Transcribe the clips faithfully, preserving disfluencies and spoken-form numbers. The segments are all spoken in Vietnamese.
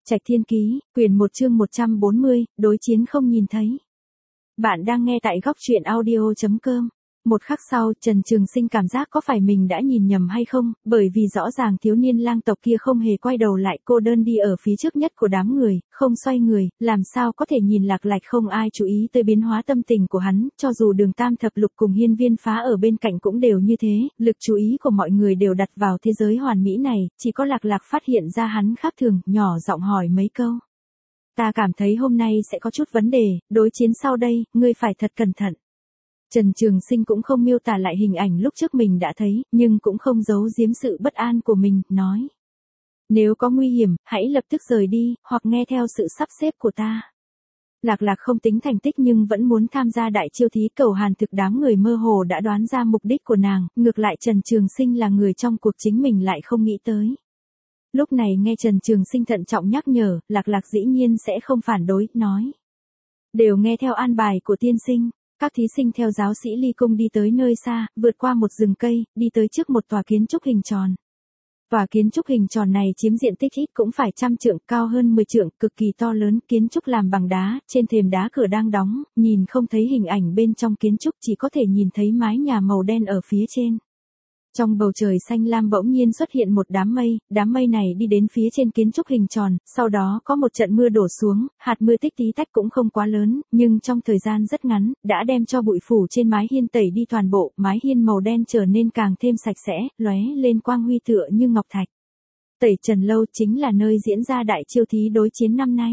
Trạch Thiên Ký, quyển một chương một trăm bốn mươi, đối chiến không nhìn thấy. Bạn đang nghe tại góc truyện audio chấm com. Một khắc sau, Trần Trường Sinh cảm giác có phải mình đã nhìn nhầm hay không, bởi vì rõ ràng thiếu niên lang tộc kia không hề quay đầu lại, cô đơn đi ở phía trước nhất của đám người, không xoay người, làm sao có thể nhìn lạc lạch không ai chú ý tới biến hóa tâm tình của hắn, cho dù Đường Tam Thập Lục cùng Hiên Viên Phá ở bên cạnh cũng đều như thế, lực chú ý của mọi người đều đặt vào thế giới hoàn mỹ này, chỉ có lạc lạc phát hiện ra hắn khác thường, nhỏ giọng hỏi mấy câu. Ta cảm thấy hôm nay sẽ có chút vấn đề, đối chiến sau đây, ngươi phải thật cẩn thận. Trần Trường Sinh cũng không miêu tả lại hình ảnh lúc trước mình đã thấy, nhưng cũng không giấu giếm sự bất an của mình, nói. Nếu có nguy hiểm, hãy lập tức rời đi, hoặc nghe theo sự sắp xếp của ta. Lạc lạc không tính thành tích nhưng vẫn muốn tham gia đại chiêu thí cầu hàn thực, đám người mơ hồ đã đoán ra mục đích của nàng, ngược lại Trần Trường Sinh là người trong cuộc chính mình lại không nghĩ tới. Lúc này nghe Trần Trường Sinh thận trọng nhắc nhở, lạc lạc dĩ nhiên sẽ không phản đối, nói. Đều nghe theo an bài của tiên sinh. Các thí sinh theo giáo sĩ Ly Cung đi tới nơi xa, vượt qua một rừng cây, đi tới trước một tòa kiến trúc hình tròn. Tòa kiến trúc hình tròn này chiếm diện tích ít cũng phải trăm trượng, cao hơn mười trượng, cực kỳ to lớn, kiến trúc làm bằng đá, trên thềm đá cửa đang đóng, nhìn không thấy hình ảnh bên trong kiến trúc, chỉ có thể nhìn thấy mái nhà màu đen ở phía trên. Trong bầu trời xanh lam bỗng nhiên xuất hiện một đám mây, đám mây này đi đến phía trên kiến trúc hình tròn, sau đó có một trận mưa đổ xuống, hạt mưa tích tí tách cũng không quá lớn, nhưng trong thời gian rất ngắn, đã đem cho bụi phủ trên mái hiên tẩy đi toàn bộ, mái hiên màu đen trở nên càng thêm sạch sẽ, lóe lên quang huy tựa như ngọc thạch. Tẩy Trần Lâu chính là nơi diễn ra đại chiêu thí đối chiến năm nay.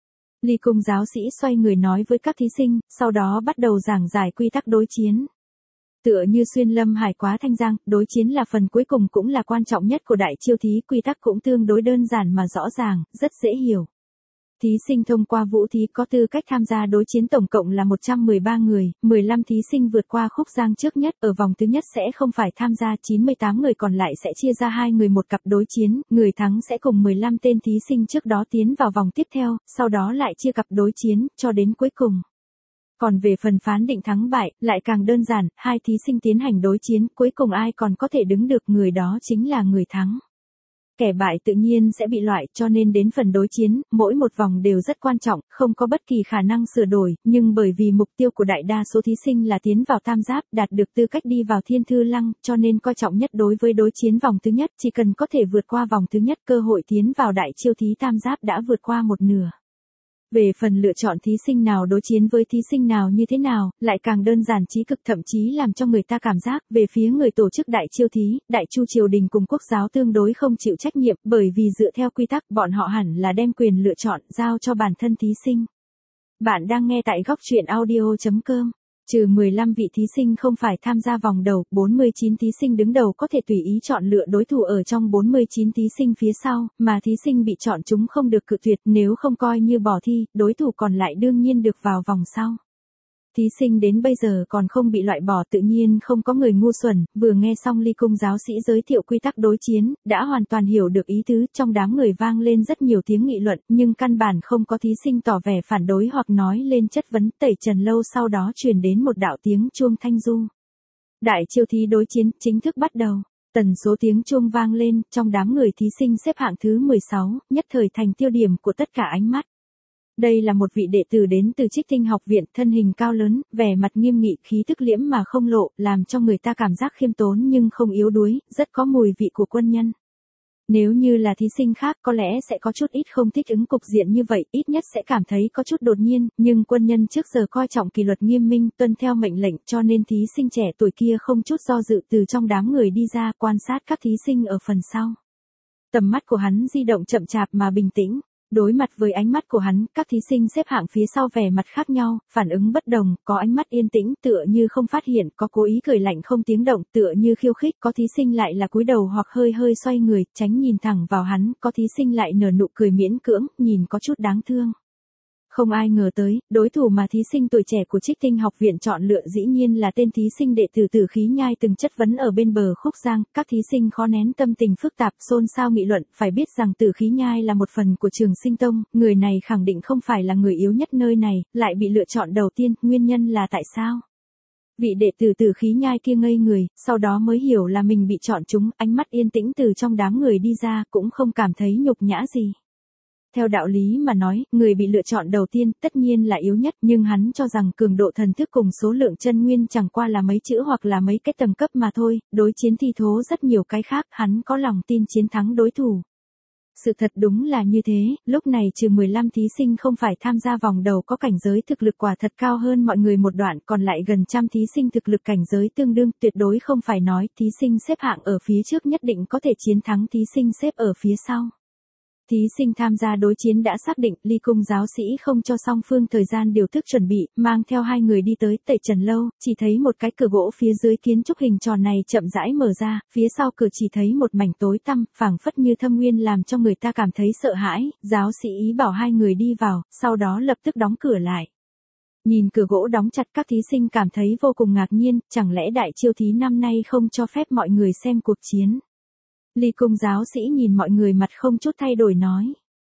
Ly Cung giáo sĩ xoay người nói với các thí sinh, sau đó bắt đầu giảng giải quy tắc đối chiến. Tựa như xuyên lâm hải quá thanh giang, đối chiến là phần cuối cùng cũng là quan trọng nhất của đại chiêu thí, quy tắc cũng tương đối đơn giản mà rõ ràng, rất dễ hiểu. Thí sinh thông qua vũ thí có tư cách tham gia đối chiến tổng cộng là một trăm mười ba người, mười lăm thí sinh vượt qua khúc giang trước nhất, ở vòng thứ nhất sẽ không phải tham gia, chín mươi tám người còn lại sẽ chia ra hai người một cặp đối chiến, người thắng sẽ cùng mười lăm tên thí sinh trước đó tiến vào vòng tiếp theo, sau đó lại chia cặp đối chiến, cho đến cuối cùng. Còn về phần phán định thắng bại, lại càng đơn giản, hai thí sinh tiến hành đối chiến, cuối cùng ai còn có thể đứng được người đó chính là người thắng. Kẻ bại tự nhiên sẽ bị loại, cho nên đến phần đối chiến, mỗi một vòng đều rất quan trọng, không có bất kỳ khả năng sửa đổi, nhưng bởi vì mục tiêu của đại đa số thí sinh là tiến vào tam giáp, đạt được tư cách đi vào thiên thư lăng, cho nên coi trọng nhất đối với đối chiến vòng thứ nhất, chỉ cần có thể vượt qua vòng thứ nhất, cơ hội tiến vào đại chiêu thí tam giáp đã vượt qua một nửa. Về phần lựa chọn thí sinh nào đối chiến với thí sinh nào như thế nào, lại càng đơn giản trí cực, thậm chí làm cho người ta cảm giác, về phía người tổ chức đại chiêu thí, đại chu triều đình cùng quốc giáo tương đối không chịu trách nhiệm, bởi vì dựa theo quy tắc, bọn họ hẳn là đem quyền lựa chọn, giao cho bản thân thí sinh. Bạn đang nghe tại góc truyện audio chấm com. Trừ mười lăm vị thí sinh không phải tham gia vòng đầu, bốn mươi chín thí sinh đứng đầu có thể tùy ý chọn lựa đối thủ ở trong bốn mươi chín thí sinh phía sau, mà thí sinh bị chọn chúng không được cự tuyệt, nếu không coi như bỏ thi, đối thủ còn lại đương nhiên được vào vòng sau. Thí sinh đến bây giờ còn không bị loại bỏ, tự nhiên không có người ngu xuẩn, vừa nghe xong Ly Cung giáo sĩ giới thiệu quy tắc đối chiến, đã hoàn toàn hiểu được ý tứ, trong đám người vang lên rất nhiều tiếng nghị luận, nhưng căn bản không có thí sinh tỏ vẻ phản đối hoặc nói lên chất vấn. Tẩy Trần Lâu sau đó truyền đến một đạo tiếng chuông thanh du. Đại chiêu thí đối chiến chính thức bắt đầu. Tần số tiếng chuông vang lên, trong đám người thí sinh xếp hạng thứ mười sáu, nhất thời thành tiêu điểm của tất cả ánh mắt. Đây là một vị đệ tử đến từ Trích Tinh học viện, thân hình cao lớn, vẻ mặt nghiêm nghị, khí tức liễm mà không lộ, làm cho người ta cảm giác khiêm tốn nhưng không yếu đuối, rất có mùi vị của quân nhân. Nếu như là thí sinh khác có lẽ sẽ có chút ít không thích ứng cục diện như vậy, ít nhất sẽ cảm thấy có chút đột nhiên, nhưng quân nhân trước giờ coi trọng kỷ luật nghiêm minh, tuân theo mệnh lệnh, cho nên thí sinh trẻ tuổi kia không chút do dự từ trong đám người đi ra, quan sát các thí sinh ở phần sau. Tầm mắt của hắn di động chậm chạp mà bình tĩnh. Đối mặt với ánh mắt của hắn, các thí sinh xếp hạng phía sau vẻ mặt khác nhau, phản ứng bất đồng, có ánh mắt yên tĩnh tựa như không phát hiện, có cố ý cười lạnh không tiếng động tựa như khiêu khích, có thí sinh lại là cúi đầu hoặc hơi hơi xoay người, tránh nhìn thẳng vào hắn, có thí sinh lại nở nụ cười miễn cưỡng, nhìn có chút đáng thương. Không ai ngờ tới, đối thủ mà thí sinh tuổi trẻ của Trích Tinh học viện chọn lựa dĩ nhiên là tên thí sinh đệ tử Tử Khí Nhai từng chất vấn ở bên bờ khúc giang, các thí sinh khó nén tâm tình phức tạp, xôn xao nghị luận, phải biết rằng Tử Khí Nhai là một phần của Trường Sinh Tông, người này khẳng định không phải là người yếu nhất nơi này, lại bị lựa chọn đầu tiên, nguyên nhân là tại sao? Vị đệ tử Tử Khí Nhai kia ngây người, sau đó mới hiểu là mình bị chọn chúng, ánh mắt yên tĩnh từ trong đám người đi ra, cũng không cảm thấy nhục nhã gì. Theo đạo lý mà nói, người bị lựa chọn đầu tiên tất nhiên là yếu nhất, nhưng hắn cho rằng cường độ thần thức cùng số lượng chân nguyên chẳng qua là mấy chữ hoặc là mấy cái tầng cấp mà thôi, đối chiến thi thố rất nhiều cái khác, hắn có lòng tin chiến thắng đối thủ. Sự thật đúng là như thế, lúc này trừ mười lăm thí sinh không phải tham gia vòng đầu có cảnh giới thực lực quả thật cao hơn mọi người một đoạn, còn lại gần trăm thí sinh thực lực cảnh giới tương đương, tuyệt đối không phải nói thí sinh xếp hạng ở phía trước nhất định có thể chiến thắng thí sinh xếp ở phía sau. Thí sinh tham gia đối chiến đã xác định, Ly Cung giáo sĩ không cho song phương thời gian điều thức chuẩn bị, mang theo hai người đi tới Tẩy Trần Lâu, chỉ thấy một cái cửa gỗ phía dưới kiến trúc hình tròn này chậm rãi mở ra, phía sau cửa chỉ thấy một mảnh tối tăm, phảng phất như thâm nguyên làm cho người ta cảm thấy sợ hãi, giáo sĩ ý bảo hai người đi vào, sau đó lập tức đóng cửa lại. Nhìn cửa gỗ đóng chặt, các thí sinh cảm thấy vô cùng ngạc nhiên, chẳng lẽ đại chiêu thí năm nay không cho phép mọi người xem cuộc chiến. Ly Cung giáo sĩ nhìn mọi người mặt không chút thay đổi nói.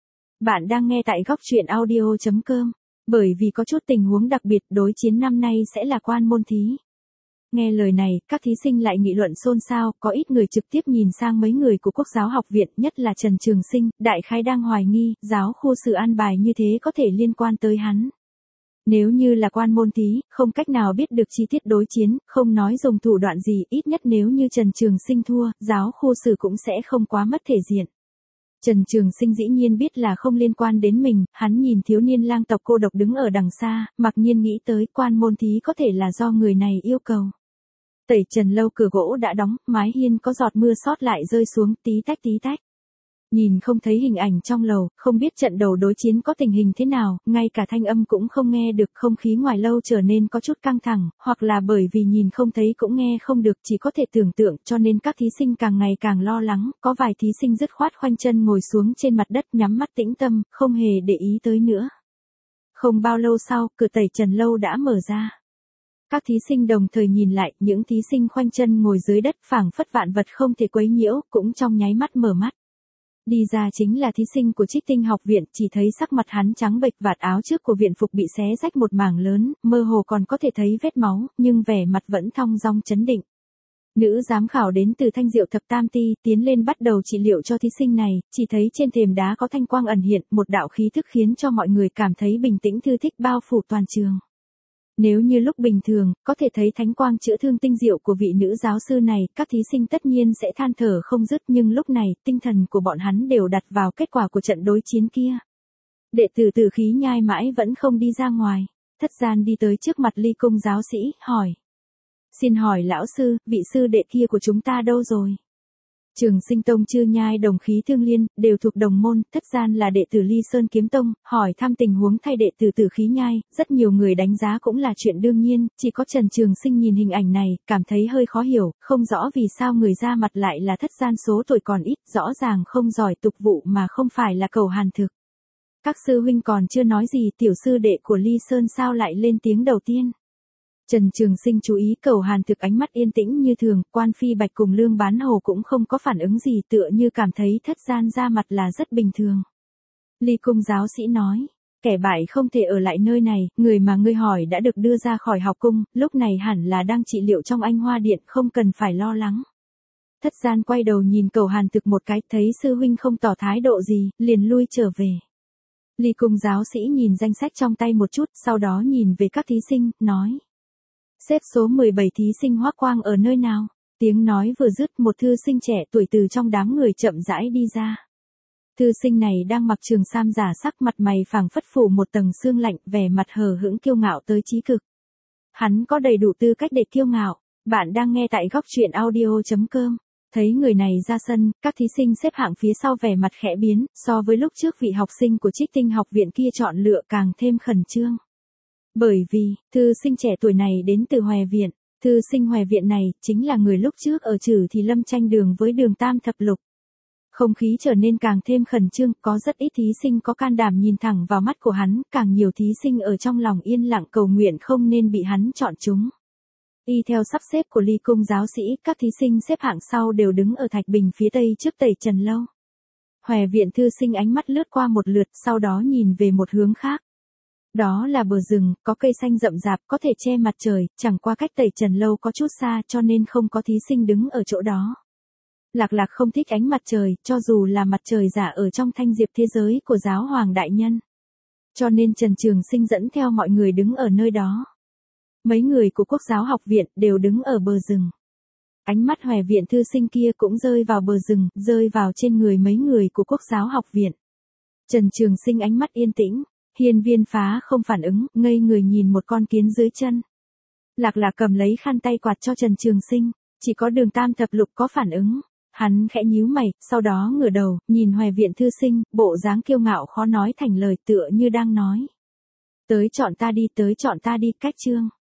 Bạn đang nghe tại góc truyện audio chấm com, bởi vì có chút tình huống đặc biệt đối chiến năm nay sẽ là quan môn thí. Nghe lời này, các thí sinh lại nghị luận xôn xao, có ít người trực tiếp nhìn sang mấy người của Quốc giáo học viện, nhất là Trần Trường Sinh, đại khái đang hoài nghi, giáo khu sử an bài như thế có thể liên quan tới hắn. Nếu như là quan môn thí, không cách nào biết được chi tiết đối chiến, không nói dùng thủ đoạn gì, ít nhất nếu như Trần Trường Sinh thua, giáo khu sử cũng sẽ không quá mất thể diện. Trần Trường Sinh dĩ nhiên biết là không liên quan đến mình, hắn nhìn thiếu niên lang tộc cô độc đứng ở đằng xa, mặc nhiên nghĩ tới quan môn thí có thể là do người này yêu cầu. Tẩy Trần Lâu cửa gỗ đã đóng, mái hiên có giọt mưa sót lại rơi xuống, tí tách tí tách. Nhìn không thấy hình ảnh trong lầu, không biết trận đầu đối chiến có tình hình thế nào, ngay cả thanh âm cũng không nghe được, không khí ngoài lâu trở nên có chút căng thẳng, hoặc là bởi vì nhìn không thấy cũng nghe không được, chỉ có thể tưởng tượng, cho nên các thí sinh càng ngày càng lo lắng, có vài thí sinh dứt khoát khoanh chân ngồi xuống trên mặt đất nhắm mắt tĩnh tâm, không hề để ý tới nữa. Không bao lâu sau, cửa Tẩy Trần Lâu đã mở ra. Các thí sinh đồng thời nhìn lại, những thí sinh khoanh chân ngồi dưới đất phảng phất vạn vật không thể quấy nhiễu, cũng trong nháy mắt mở mắt. Đi ra chính là thí sinh của Trích Tinh học viện, chỉ thấy sắc mặt hắn trắng bệch, vạt áo trước của viện phục bị xé rách một mảng lớn, mơ hồ còn có thể thấy vết máu, nhưng vẻ mặt vẫn thong dong chấn định. Nữ giám khảo đến từ Thanh Diệu Thập Tam Ti, tiến lên bắt đầu trị liệu cho thí sinh này, chỉ thấy trên thềm đá có thanh quang ẩn hiện, một đạo khí thức khiến cho mọi người cảm thấy bình tĩnh thư thích bao phủ toàn trường. Nếu như lúc bình thường, có thể thấy thánh quang chữa thương tinh diệu của vị nữ giáo sư này, các thí sinh tất nhiên sẽ than thở không dứt, nhưng lúc này, tinh thần của bọn hắn đều đặt vào kết quả của trận đối chiến kia. Đệ tử Tử Khí Nhai mãi vẫn không đi ra ngoài. Thất Gian đi tới trước mặt Ly Cung giáo sĩ, hỏi. Xin hỏi lão sư, vị sư đệ kia của chúng ta đâu rồi? Trường Sinh Tông Chư Nhai Đồng Khí Thương Liên, đều thuộc đồng môn, Thất Gian là đệ tử Ly Sơn Kiếm Tông, hỏi thăm tình huống thay đệ tử Tử Khí Nhai, rất nhiều người đánh giá cũng là chuyện đương nhiên, chỉ có Trần Trường Sinh nhìn hình ảnh này, cảm thấy hơi khó hiểu, không rõ vì sao người ra mặt lại là Thất Gian số tuổi còn ít, rõ ràng không giỏi tục vụ mà không phải là cầu hàn thực. Các sư huynh còn chưa nói gì, tiểu sư đệ của Ly Sơn sao lại lên tiếng đầu tiên. Trần Trường Sinh chú ý Cầu Hàn Thực ánh mắt yên tĩnh như thường, Quan Phi Bạch cùng Lương Bán Hồ cũng không có phản ứng gì, tựa như cảm thấy Thất Gian ra mặt là rất bình thường. Ly Cung giáo sĩ nói, kẻ bại không thể ở lại nơi này, người mà ngươi hỏi đã được đưa ra khỏi học cung, lúc này hẳn là đang trị liệu trong Anh Hoa Điện, không cần phải lo lắng. Thất Gian quay đầu nhìn Cầu Hàn Thực một cái, thấy sư huynh không tỏ thái độ gì, liền lui trở về. Ly Cung giáo sĩ nhìn danh sách trong tay một chút, sau đó nhìn về các thí sinh, nói. Xếp số mười bảy thí sinh Hoắc Quang ở nơi nào? Tiếng nói vừa dứt, một thư sinh trẻ tuổi từ trong đám người chậm rãi đi ra. Thư sinh này đang mặc trường sam giả sắc, mặt mày phảng phất phủ một tầng sương lạnh, vẻ mặt hờ hững kiêu ngạo tới chí cực. Hắn có đầy đủ tư cách để kiêu ngạo. Bạn đang nghe tại góc truyện audio chấm com. Thấy người này ra sân, các thí sinh xếp hạng phía sau vẻ mặt khẽ biến, so với lúc trước vị học sinh của Trích Tinh học viện kia chọn lựa càng thêm khẩn trương. Bởi vì, thư sinh trẻ tuổi này đến từ Hòe Viện, thư sinh Hòe Viện này, chính là người lúc trước ở Trử Thì Lâm tranh đường với Đường Tam Thập Lục. Không khí trở nên càng thêm khẩn trương, có rất ít thí sinh có can đảm nhìn thẳng vào mắt của hắn, càng nhiều thí sinh ở trong lòng yên lặng cầu nguyện không nên bị hắn chọn chúng. Y theo sắp xếp của Ly Cung giáo sĩ, các thí sinh xếp hạng sau đều đứng ở Thạch Bình phía tây trước Tẩy Trần Lâu. Hòe Viện thư sinh ánh mắt lướt qua một lượt, sau đó nhìn về một hướng khác. Đó là bờ rừng, có cây xanh rậm rạp, có thể che mặt trời, chẳng qua cách Tẩy Trần Lâu có chút xa cho nên không có thí sinh đứng ở chỗ đó. Lạc Lạc không thích ánh mặt trời, cho dù là mặt trời giả ở trong thanh diệp thế giới của giáo hoàng đại nhân. Cho nên Trần Trường Sinh dẫn theo mọi người đứng ở nơi đó. Mấy người của Quốc giáo học viện đều đứng ở bờ rừng. Ánh mắt Hòe viện thư sinh kia cũng rơi vào bờ rừng, rơi vào trên người mấy người của Quốc giáo học viện. Trần Trường Sinh ánh mắt yên tĩnh, Hiên Viên Phá không phản ứng, ngây người nhìn một con kiến dưới chân. Lạc Lạc cầm lấy khăn tay quạt cho Trần Trường Sinh, chỉ có Đường Tam Thập Lục có phản ứng. Hắn khẽ nhíu mày, sau đó ngửa đầu, nhìn Hòe viện thư sinh, bộ dáng kiêu ngạo khó nói thành lời tựa như đang nói. Tới chọn ta đi, tới chọn ta đi, cách chương.